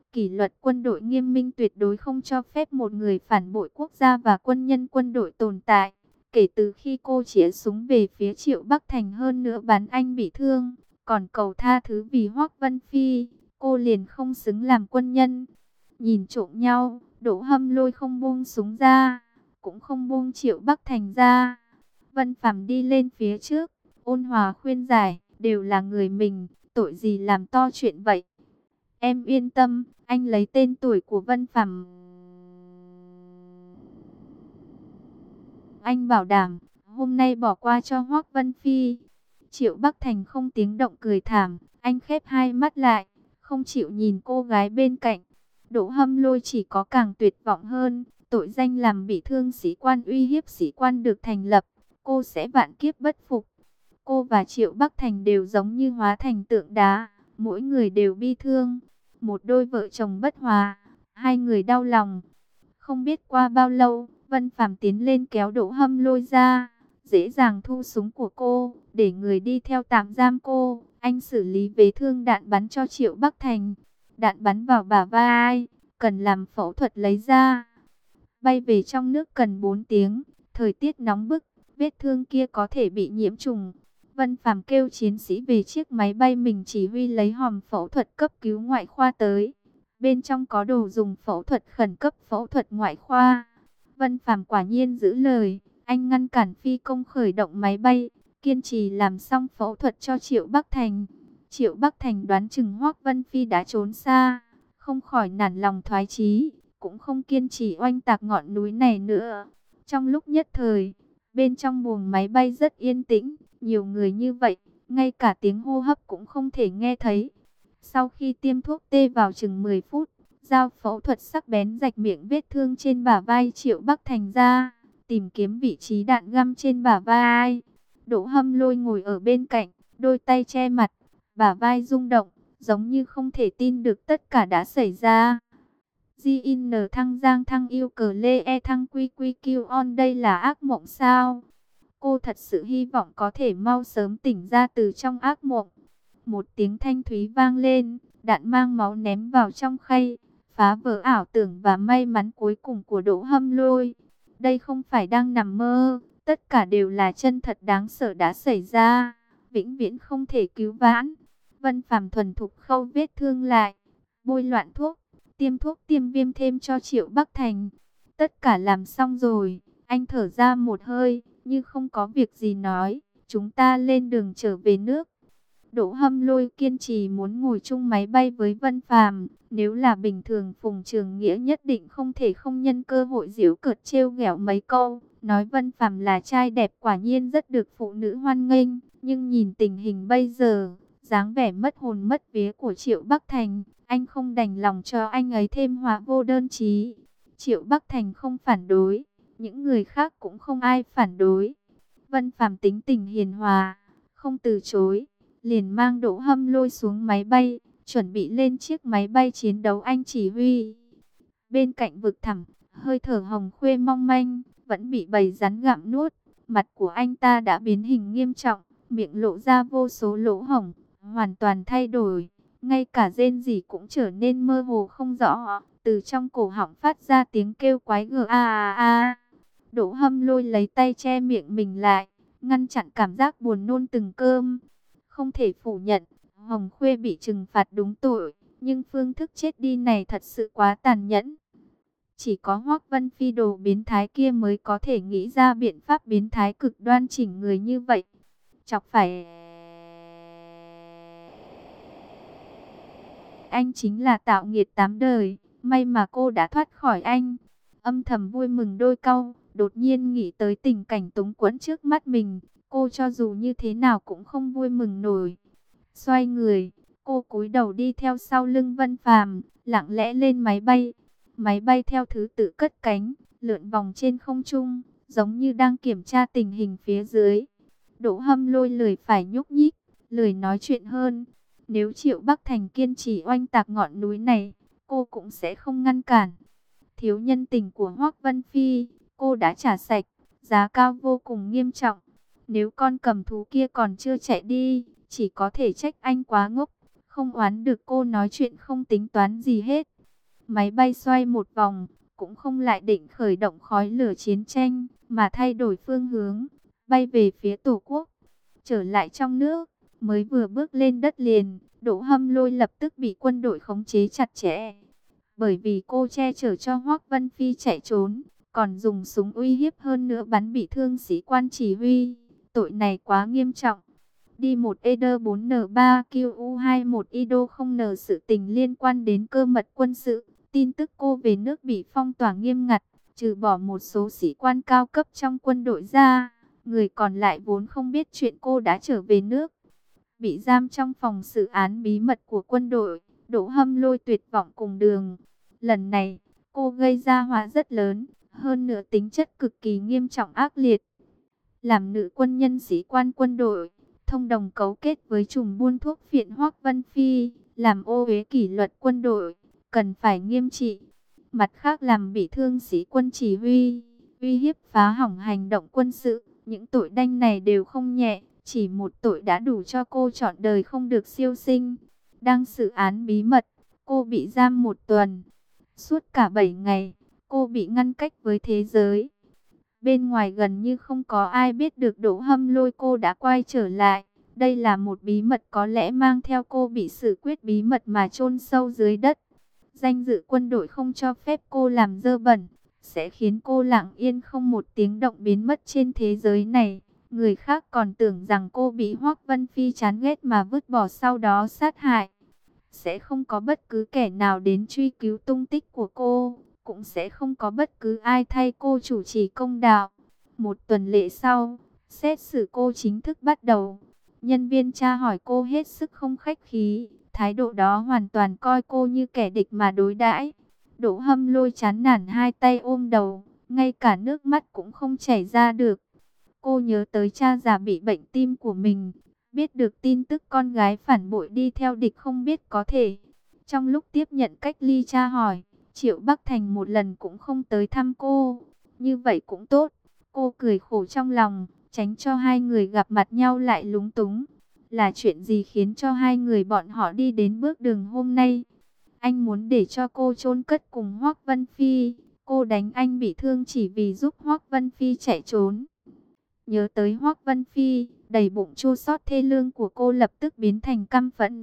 Kỷ luật quân đội nghiêm minh, tuyệt đối không cho phép một người phản bội quốc gia và quân nhân quân đội tồn tại. Kể từ khi cô chĩa súng về phía Triệu Bắc Thành, hơn nữa bắn anh bị thương, còn cầu tha thứ vì Hoắc Vân Phi, cô liền không xứng làm quân nhân. Nhìn trộm nhau, Đỗ Hâm Lôi không buông súng ra, cũng không buông Triệu Bắc Thành ra. Vân Phàm đi lên phía trước, ôn hòa khuyên giải, đều là người mình, tội gì làm to chuyện vậy. Em yên tâm, anh lấy tên tuổi của Vân Phàm, anh bảo đảm, hôm nay bỏ qua cho Hoắc Vân Phi. Triệu Bắc Thành không tiếng động cười thảm, anh khép hai mắt lại, không chịu nhìn cô gái bên cạnh. Đỗ Hâm Lôi chỉ có càng tuyệt vọng hơn, tội danh làm bị thương sĩ quan, uy hiếp sĩ quan được thành lập, cô sẽ vạn kiếp bất phục. Cô và Triệu Bắc Thành đều giống như hóa thành tượng đá, mỗi người đều bi thương, một đôi vợ chồng bất hòa, hai người đau lòng. Không biết qua bao lâu, Vân Phàm tiến lên kéo Đỗ Hâm Lôi ra, dễ dàng thu súng của cô, để người đi theo tạm giam cô. Anh xử lý vết thương đạn bắn cho Triệu Bắc Thành. Đạn bắn vào bả vai, cần làm phẫu thuật lấy ra. Bay về trong nước cần bốn tiếng, thời tiết nóng bức, vết thương kia có thể bị nhiễm trùng. Vân Phàm kêu chiến sĩ về chiếc máy bay mình chỉ huy lấy hòm phẫu thuật cấp cứu ngoại khoa tới. Bên trong có đồ dùng phẫu thuật khẩn cấp, phẫu thuật ngoại khoa. Vân Phàm quả nhiên giữ lời, anh ngăn cản phi công khởi động máy bay, kiên trì làm xong phẫu thuật cho Triệu Bắc Thành. Triệu Bắc Thành đoán chừng Hoắc Vân Phi đã trốn xa, không khỏi nản lòng thoái chí, cũng không kiên trì oanh tạc ngọn núi này nữa. Trong lúc nhất thời, bên trong buồng máy bay rất yên tĩnh, nhiều người như vậy, ngay cả tiếng hô hấp cũng không thể nghe thấy. Sau khi tiêm thuốc tê vào chừng mười phút, dao phẫu thuật sắc bén rạch miệng vết thương trên bả vai Triệu Bắc Thành ra, tìm kiếm vị trí đạn găm trên bả vai. Đỗ Hâm Lôi ngồi ở bên cạnh, đôi tay che mặt, bả vai rung động, giống như không thể tin được tất cả đã xảy ra. gi en thăng giang thăng yêu cờ lê e thăng quy quy kiêu on, đây là ác mộng sao? Cô thật sự hy vọng có thể mau sớm tỉnh ra từ trong ác mộng. Một tiếng thanh thúy vang lên, đạn mang máu ném vào trong khay, phá vỡ ảo tưởng và may mắn cuối cùng của Đỗ Hâm Lôi. Đây không phải đang nằm mơ, tất cả đều là chân thật đáng sợ đã xảy ra, vĩnh viễn không thể cứu vãn. Vân Phàm thuần thục khâu vết thương lại, bôi loạn thuốc, tiêm thuốc tiêm viêm thêm cho Triệu Bắc Thành. Tất cả làm xong rồi, anh thở ra một hơi, như không có việc gì nói, chúng ta lên đường trở về nước. Đỗ Hâm Lôi kiên trì muốn ngồi chung máy bay với Vân Phàm, nếu là bình thường Phùng Trường Nghĩa nhất định không thể không nhân cơ hội giễu cợt trêu ghẹo mấy câu, nói Vân Phàm là trai đẹp quả nhiên rất được phụ nữ hoan nghênh, nhưng nhìn tình hình bây giờ, dáng vẻ mất hồn mất vía của Triệu Bắc Thành, anh không đành lòng cho anh ấy thêm họa vô đơn chí. Triệu Bắc Thành không phản đối, những người khác cũng không ai phản đối. Vân Phàm tính tình hiền hòa, không từ chối, liền mang Đỗ Hâm Lôi xuống máy bay, chuẩn bị lên chiếc máy bay chiến đấu anh chỉ huy. Bên cạnh vực thẳm, hơi thở Hồng Khuê mong manh, vẫn bị bầy rắn gặm nuốt. Mặt của anh ta đã biến hình nghiêm trọng, miệng lộ ra vô số lỗ hổng, hoàn toàn thay đổi. Ngay cả rên rỉ cũng trở nên mơ hồ không rõ, từ trong cổ họng phát ra tiếng kêu quái gở a a a. Đỗ Hâm Lôi lấy tay che miệng mình lại, ngăn chặn cảm giác buồn nôn từng cơm. Không thể phủ nhận, Hồng Khuê bị trừng phạt đúng tội, nhưng phương thức chết đi này thật sự quá tàn nhẫn. Chỉ có Hoắc Vân Phi đồ biến thái kia mới có thể nghĩ ra biện pháp biến thái cực đoan chỉnh người như vậy. Chọc phải anh chính là tạo nghiệt tám đời, may mà cô đã thoát khỏi anh. Âm thầm vui mừng đôi câu, đột nhiên nghĩ tới tình cảnh túng quẫn trước mắt mình, cô cho dù như thế nào cũng không vui mừng nổi. Xoay người, cô cúi đầu đi theo sau lưng Vân Phàm, lặng lẽ lên máy bay. Máy bay theo thứ tự cất cánh, lượn vòng trên không trung, giống như đang kiểm tra tình hình phía dưới. Đỗ Hâm Lôi lười phải nhúc nhích, lười nói chuyện hơn. Nếu Triệu Bắc Thành kiên trì oanh tạc ngọn núi này, cô cũng sẽ không ngăn cản. Thiếu nhân tình của Hoắc Vân Phi, cô đã trả sạch, giá cao vô cùng nghiêm trọng. Nếu con cầm thú kia còn chưa chạy đi, chỉ có thể trách anh quá ngốc, không oán được cô nói chuyện không tính toán gì hết. Máy bay xoay một vòng, cũng không lại định khởi động khói lửa chiến tranh, mà thay đổi phương hướng, bay về phía Tổ quốc. Trở lại trong nước, mới vừa bước lên đất liền, Đỗ Hâm Lôi lập tức bị quân đội khống chế chặt chẽ. Bởi vì cô che chở cho Hoắc Vân Phi chạy trốn, còn dùng súng uy hiếp hơn nữa bắn bị thương sĩ quan chỉ huy. Tội này quá nghiêm trọng. Đi một E D bốn N ba Q U hai một I D O không N sự tình liên quan đến cơ mật quân sự. Tin tức cô về nước bị phong tỏa nghiêm ngặt, trừ bỏ một số sĩ quan cao cấp trong quân đội ra, người còn lại vốn không biết chuyện cô đã trở về nước. Bị giam trong phòng xử án bí mật của quân đội, Đỗ Hâm Lôi tuyệt vọng cùng đường. Lần này, cô gây ra họa rất lớn, hơn nữa tính chất cực kỳ nghiêm trọng ác liệt. Làm nữ quân nhân sĩ quan quân đội, thông đồng cấu kết với trùm buôn thuốc phiện Hoắc Vân Phi, làm ô uế kỷ luật quân đội, cần phải nghiêm trị. Mặt khác làm bị thương sĩ quân chỉ huy, uy hiếp phá hỏng hành động quân sự, những tội đanh này đều không nhẹ, chỉ một tội đã đủ cho cô trọn đời không được siêu sinh. Đang xử án bí mật, cô bị giam một tuần. Suốt cả bảy ngày, cô bị ngăn cách với thế giới. Bên ngoài gần như không có ai biết được Đỗ Hâm Lôi cô đã quay trở lại. Đây là một bí mật có lẽ mang theo cô bị xử quyết bí mật mà chôn sâu dưới đất. Danh dự quân đội không cho phép cô làm dơ bẩn, sẽ khiến cô lặng yên không một tiếng động biến mất trên thế giới này. Người khác còn tưởng rằng cô bị Hoắc Vân Phi chán ghét mà vứt bỏ sau đó sát hại. Sẽ không có bất cứ kẻ nào đến truy cứu tung tích của cô, cũng sẽ không có bất cứ ai thay cô chủ trì công đạo. Một tuần lễ sau, xét xử cô chính thức bắt đầu. Nhân viên tra hỏi cô hết sức không khách khí, thái độ đó hoàn toàn coi cô như kẻ địch mà đối đãi. Đỗ Hâm Lôi chán nản hai tay ôm đầu, ngay cả nước mắt cũng không chảy ra được. Cô nhớ tới cha già bị bệnh tim của mình, biết được tin tức con gái phản bội đi theo địch không biết có thể. Trong lúc tiếp nhận cách ly tra hỏi, Triệu Bắc Thành một lần cũng không tới thăm cô. Như vậy cũng tốt, cô cười khổ trong lòng, tránh cho hai người gặp mặt nhau lại lúng túng. Là chuyện gì khiến cho hai người bọn họ đi đến bước đường hôm nay? Anh muốn để cho cô chôn cất cùng Hoắc Vân Phi. Cô đánh anh bị thương chỉ vì giúp Hoắc Vân Phi chạy trốn. Nhớ tới Hoắc Vân Phi, đầy bụng chua xót thê lương của cô lập tức biến thành căm phẫn.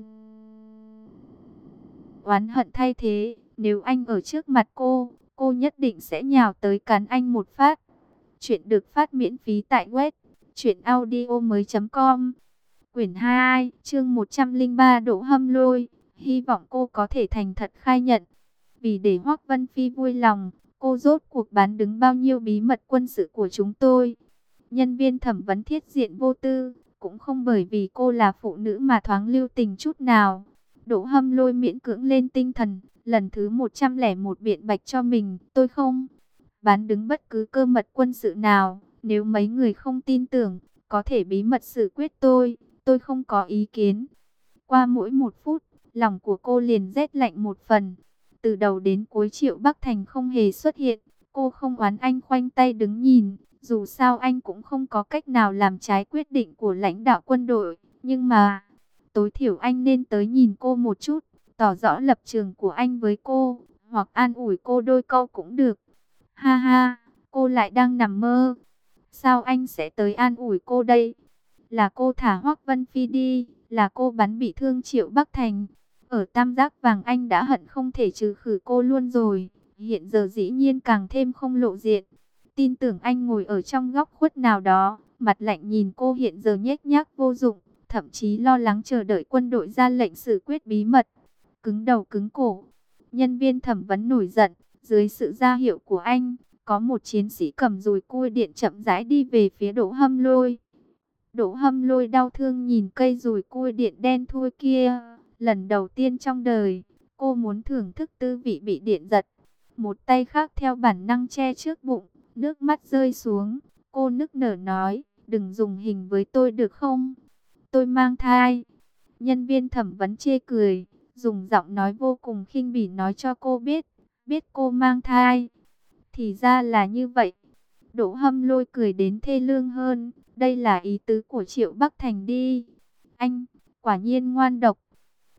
Oán hận thay thế, nếu anh ở trước mặt cô, cô nhất định sẽ nhào tới cắn anh một phát. Chuyện được phát miễn phí tại web truyện audio mới chấm com. Quyển hai, chương một trăm lẻ ba Đỗ Hâm Lôi, hy vọng cô có thể thành thật khai nhận. Vì để Hoắc Vân Phi vui lòng, cô rốt cuộc bán đứng bao nhiêu bí mật quân sự của chúng tôi. Nhân viên thẩm vấn thiết diện vô tư, cũng không bởi vì cô là phụ nữ mà thoáng lưu tình chút nào. Đỗ Hâm Lôi miễn cưỡng lên tinh thần, lần thứ một trăm lẻ một biện bạch cho mình, tôi không bán đứng bất cứ cơ mật quân sự nào. Nếu mấy người không tin tưởng, có thể bí mật xử quyết tôi, tôi không có ý kiến. Qua mỗi một phút, lòng của cô liền rét lạnh một phần. Từ đầu đến cuối Triệu Bắc Thành không hề xuất hiện, cô không oán anh khoanh tay đứng nhìn. Dù sao anh cũng không có cách nào làm trái quyết định của lãnh đạo quân đội, nhưng mà tối thiểu anh nên tới nhìn cô một chút, tỏ rõ lập trường của anh với cô, hoặc an ủi cô đôi câu cũng được. Ha ha, cô lại đang nằm mơ. Sao anh sẽ tới an ủi cô đây? Là cô thả Hoắc Vân Phi đi, là cô bắn bị thương Triệu Bắc Thành. Ở Tam Giác Vàng anh đã hận không thể trừ khử cô luôn rồi, hiện giờ dĩ nhiên càng thêm không lộ diện. Tin tưởng anh ngồi ở trong góc khuất nào đó, mặt lạnh nhìn cô hiện giờ nhếch nhác vô dụng, thậm chí lo lắng chờ đợi quân đội ra lệnh xử quyết bí mật. Cứng đầu cứng cổ. Nhân viên thẩm vấn nổi giận, dưới sự ra hiệu của anh, có một chiến sĩ cầm dùi cui điện chậm rãi đi về phía Đỗ Hâm Lôi. Đỗ Hâm Lôi đau thương nhìn cây dùi cui điện đen thui kia, lần đầu tiên trong đời, cô muốn thưởng thức tư vị bị điện giật. Một tay khác theo bản năng che trước bụng, nước mắt rơi xuống, cô nức nở nói, đừng dùng hình với tôi được không? Tôi mang thai. Nhân viên thẩm vấn chê cười, dùng giọng nói vô cùng khinh bỉ nói cho cô biết, biết cô mang thai. Thì ra là như vậy. Đỗ Hâm Lôi cười đến thê lương hơn, đây là ý tứ của Triệu Bắc Thành đi. Anh, quả nhiên ngoan độc.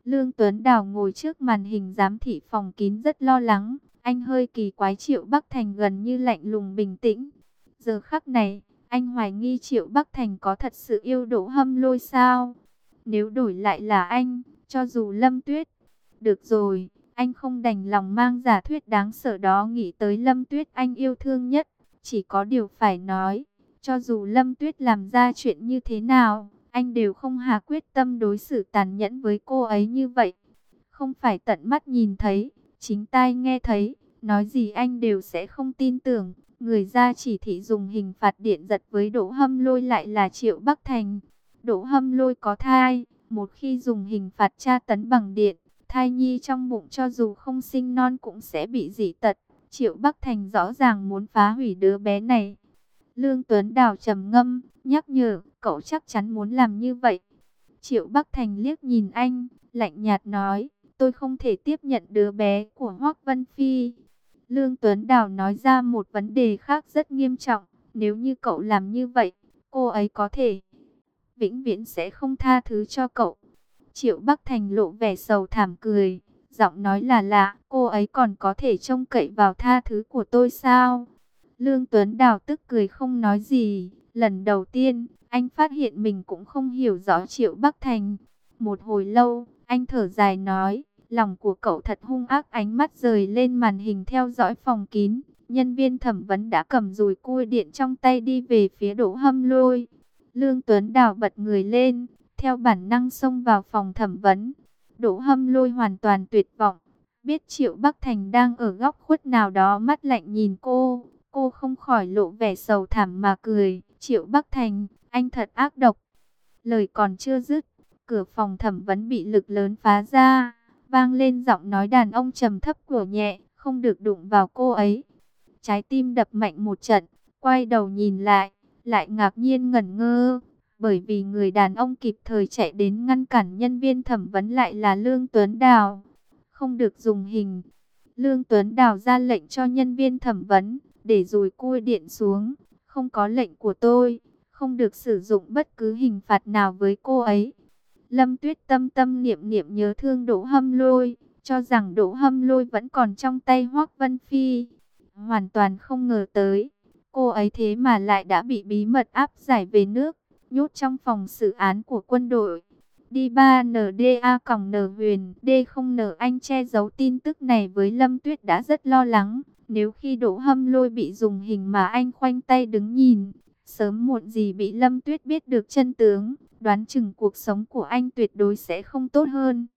Lương Tuấn Đào ngồi trước màn hình giám thị phòng kín rất lo lắng. Anh hơi kỳ quái Triệu Bắc Thành gần như lạnh lùng bình tĩnh. Giờ khắc này, anh hoài nghi Triệu Bắc Thành có thật sự yêu Đỗ Hâm Lôi sao? Nếu đổi lại là anh, cho dù Lâm Tuyết. Được rồi, anh không đành lòng mang giả thuyết đáng sợ đó nghĩ tới Lâm Tuyết anh yêu thương nhất. Chỉ có điều phải nói, cho dù Lâm Tuyết làm ra chuyện như thế nào, anh đều không hà quyết tâm đối xử tàn nhẫn với cô ấy như vậy. Không phải tận mắt nhìn thấy, chính tai nghe thấy, nói gì anh đều sẽ không tin tưởng. Người ra chỉ thị dùng hình phạt điện giật với Đỗ Hâm Lôi lại là Triệu Bắc Thành. Đỗ Hâm Lôi có thai, một khi dùng hình phạt tra tấn bằng điện, thai nhi trong bụng cho dù không sinh non cũng sẽ bị dị tật. Triệu Bắc Thành rõ ràng muốn phá hủy đứa bé này. Lương Tuấn Đào trầm ngâm, nhắc nhở, cậu chắc chắn muốn làm như vậy. Triệu Bắc Thành liếc nhìn anh, lạnh nhạt nói, tôi không thể tiếp nhận đứa bé của Hoắc Vân Phi. Lương Tuấn Đào nói ra một vấn đề khác rất nghiêm trọng, nếu như cậu làm như vậy, cô ấy có thể vĩnh viễn sẽ không tha thứ cho cậu. Triệu Bắc Thành lộ vẻ sầu thảm cười, giọng nói là lạ, cô ấy còn có thể trông cậy vào tha thứ của tôi sao? Lương Tuấn Đào tức cười không nói gì, lần đầu tiên, anh phát hiện mình cũng không hiểu rõ Triệu Bắc Thành. Một hồi lâu, anh thở dài nói, lòng của cậu thật hung ác. Ánh mắt rời lên màn hình theo dõi phòng kín, nhân viên thẩm vấn đã cầm dùi cui điện trong tay đi về phía Đỗ Hâm Lôi. Lương Tuấn Đào bật người lên, theo bản năng xông vào phòng thẩm vấn. Đỗ Hâm Lôi hoàn toàn tuyệt vọng, biết Triệu Bắc Thành đang ở góc khuất nào đó mắt lạnh nhìn cô. Cô không khỏi lộ vẻ sầu thảm mà cười. Triệu Bắc Thành, anh thật ác độc. Lời còn chưa dứt, cửa phòng thẩm vấn bị lực lớn phá ra. Vang lên giọng nói đàn ông trầm thấp của nhẹ, không được đụng vào cô ấy. Trái tim đập mạnh một trận, quay đầu nhìn lại, lại ngạc nhiên ngẩn ngơ. Bởi vì người đàn ông kịp thời chạy đến ngăn cản nhân viên thẩm vấn lại là Lương Tuấn Đào. Không được dùng hình. Lương Tuấn Đào ra lệnh cho nhân viên thẩm vấn, để dùi cui điện xuống. Không có lệnh của tôi, không được sử dụng bất cứ hình phạt nào với cô ấy. Lâm Tuyết tâm tâm niệm niệm nhớ thương Đỗ Hâm Lôi, cho rằng Đỗ Hâm Lôi vẫn còn trong tay Hoắc Vân Phi. Hoàn toàn không ngờ tới, cô ấy thế mà lại đã bị bí mật áp giải về nước, nhốt trong phòng xử án của quân đội. Đi ba N D A N Huyền D không N Anh che giấu tin tức này với Lâm Tuyết đã rất lo lắng. Nếu khi Đỗ Hâm Lôi bị dùng hình mà anh khoanh tay đứng nhìn, sớm muộn gì bị Lâm Tuyết biết được chân tướng, đoán chừng cuộc sống của anh tuyệt đối sẽ không tốt hơn.